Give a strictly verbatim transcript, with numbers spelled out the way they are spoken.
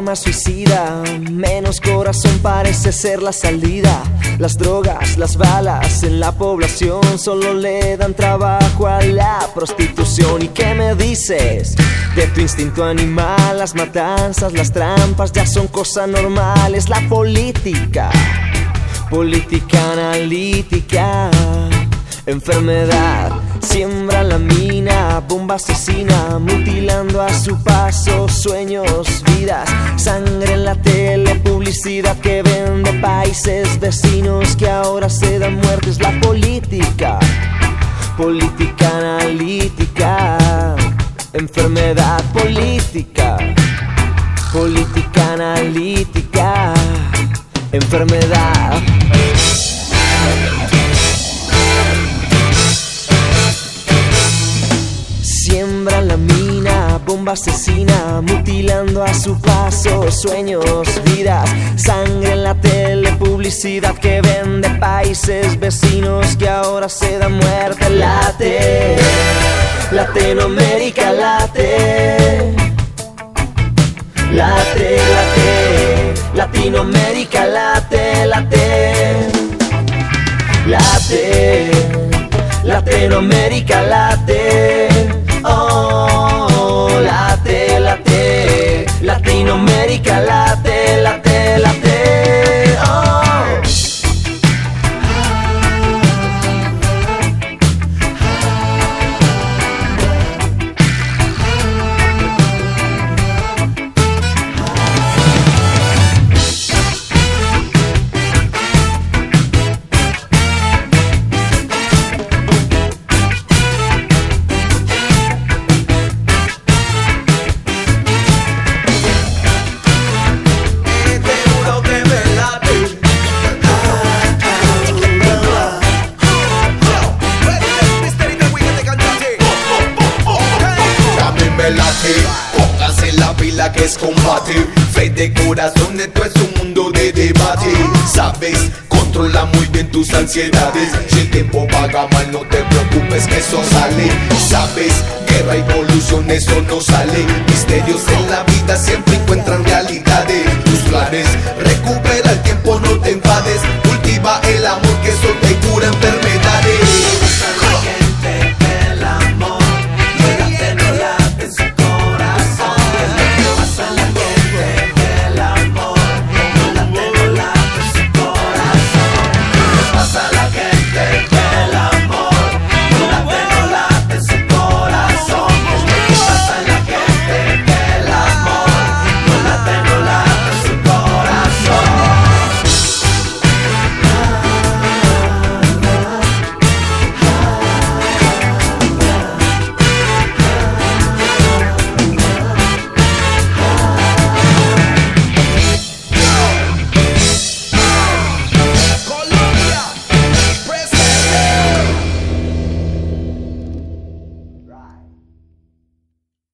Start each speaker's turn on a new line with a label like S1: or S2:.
S1: arma suicida, menos corazón parece ser la salida. Las drogas, las balas en la población solo le dan trabajo a la prostitución. ¿Y qué me dices de tu instinto animal? Las matanzas, las trampas ya son cosas normales. La política, política analítica, enfermedad, siembra la mina, bomba asesina, mutilando a su paso sueños, vidas, sangre en la tele, publicidad que vende países vecinos que ahora se dan muertes. La política, política analítica, enfermedad política, política analítica, enfermedad. Siembra la mina, bomba asesina, mutilando a su paso sueños, vidas, sangre en la tele, publicidad que vende países vecinos que ahora se da muerte. Late, Latinoamérica late, late, late, Latinoamérica late, late, late, Latinoamérica late. Oh, late, late, Latinoamérica late, late, late, oh.
S2: Póngase la pila que es combate, fe de corazón, esto es un mundo de debate. Sabes, controla muy bien tus ansiedades. Si el tiempo paga mal, no te preocupes que eso sale. Sabes, guerra y evolución, eso no sale. Misterios en la vida siempre encuentran realidades. Tus planes, recupera el tiempo, no te enfades. Cultiva el amor que eso te cura enfermedades.